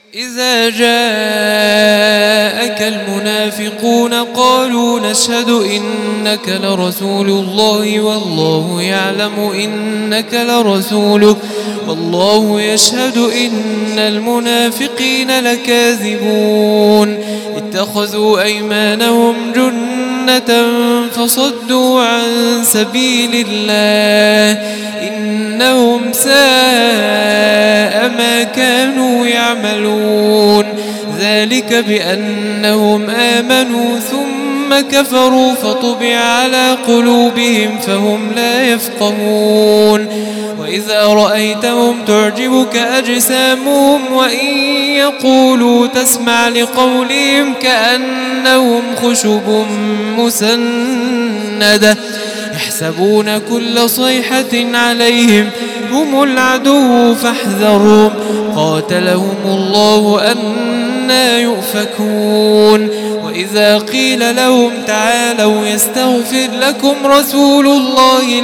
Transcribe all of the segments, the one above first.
إذا جاءك المنافقون قالوا نشهد إنك لرسول الله والله يعلم إنك لرسوله والله يشهد إن المنافقين لكاذبون اتخذوا أيمانهم جنة فصدوا عن سبيل الله إنهم ساء ما كانوا يعملون ذلك بأنهم آمنوا ثم كفروا فطبع على قلوبهم فهم لا يفقهون وإذا رأيتهم تعجبك أجسامهم وإن يقولوا تسمع لقولهم كأنهم خشب مسندة يحسبون كل صيحة عليهم هم العدو فاحذرهم قاتلهم الله أنى يؤفكون وإذا قيل لهم تعالوا يستغفر لكم رسول الله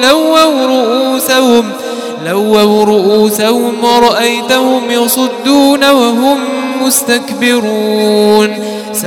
لووا رؤوسهم ورأيتهم يصدون وهم مستكبرون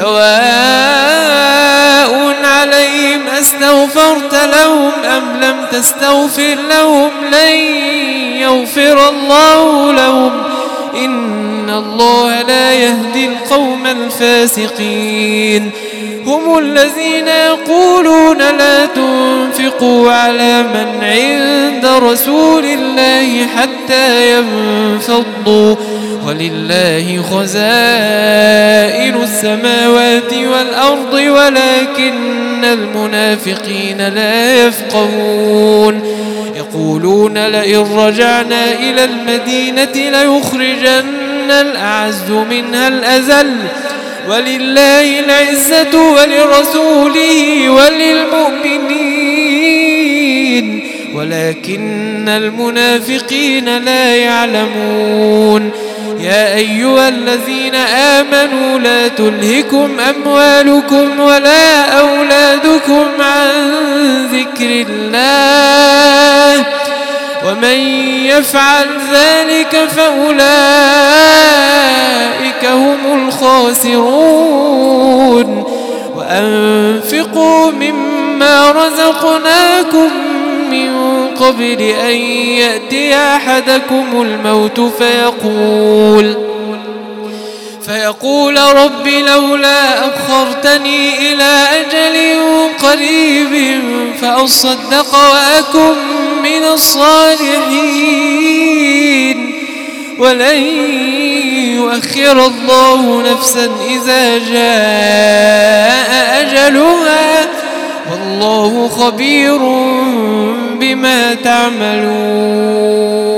سواء عليهم أستغفرت لهم أم لم تستغفر لهم لن يغفر الله لهم إن الله لا يهدي القوم الفاسقين هم الذين يقولون لا تنفقوا على من عند رسول الله حتى ينفضوا ولله خزائن السماوات والأرض ولكن المنافقين لا يفقهون يقولون لئن رجعنا إلى المدينة ليخرجن الأعز منها الأذل ولله العزة ولرسوله وللمؤمنين ولكن المنافقين لا يعلمون يا أيها الذين آمنوا لا تلهكم أموالكم ولا أولادكم عن ذكر الله ومن يفعل ذلك فأولئك هم الخاسرون وأنفقوا مما رزقناكم من قبل أن يأتي أحدكم الموت فيقول رب لولا أخرتني إلى أجل قريب فأصدق وأكن من الصالحين ولن يؤخر الله نفسا إذا جاء أجلها والله والله خبير بما تعملون.